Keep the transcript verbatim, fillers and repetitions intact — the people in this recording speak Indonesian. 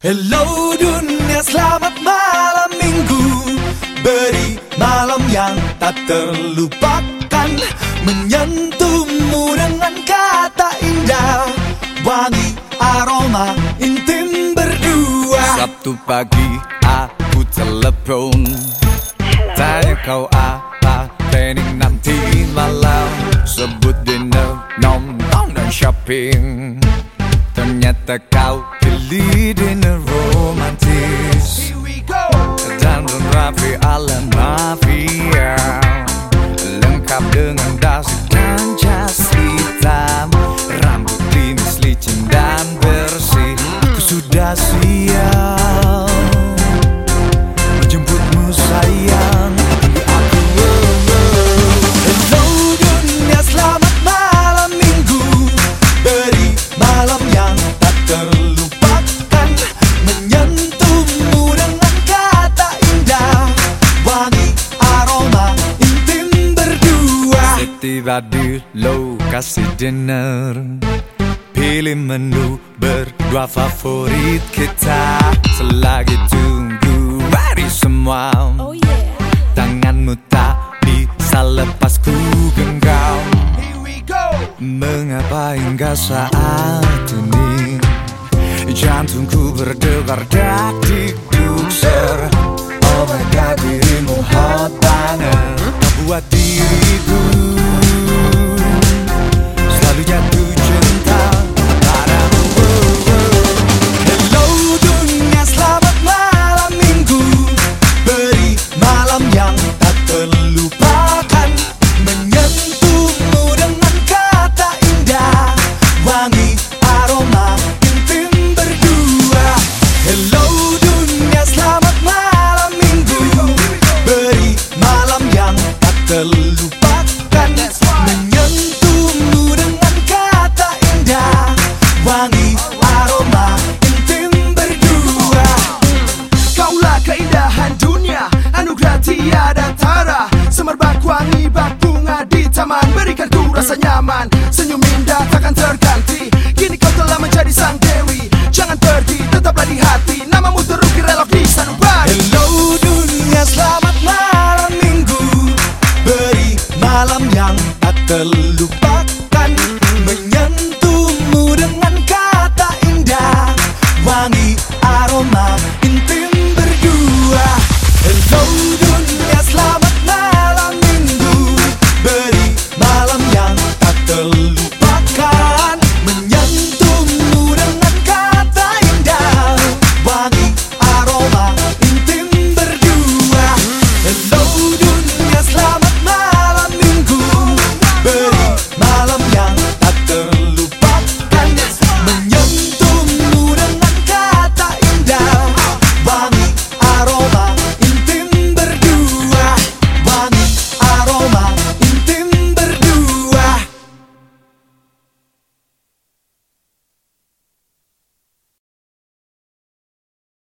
Hello dunia, selamat malam minggu. Beri malam yang tak terlupakan, menyentuhmu dengan kata indah, wangi aroma intim berdua. Sabtu pagi aku telepon, tanya kau apa planning nanti malam. Sebut dinner, nonton dan shopping. Ternyata kau pilih dinner romantis. Here we go. Dandan rapi ala mafia, lengkap dengan dasi dan jas hitam. Rambut klimis licin dan bersih. Aku sudah siap menjemputmu sayang. Aku oh, oh. Hello dunia, selamat malam minggu. Beri malam yang tak terlupakan, menyentuhmu dengan kata indah, wangi aroma intim berdua. Setiba di lokasi dinner, pilih menu berdua favorit kita. Selagi tunggu hari semua, Oh yeah. tanganmu tak bisa lepas ku genggam. Here we go. Mengapa hingga saat ini jantungku berdebar dak dikduk ser. Oh my god, dirimu hot banget, buat diri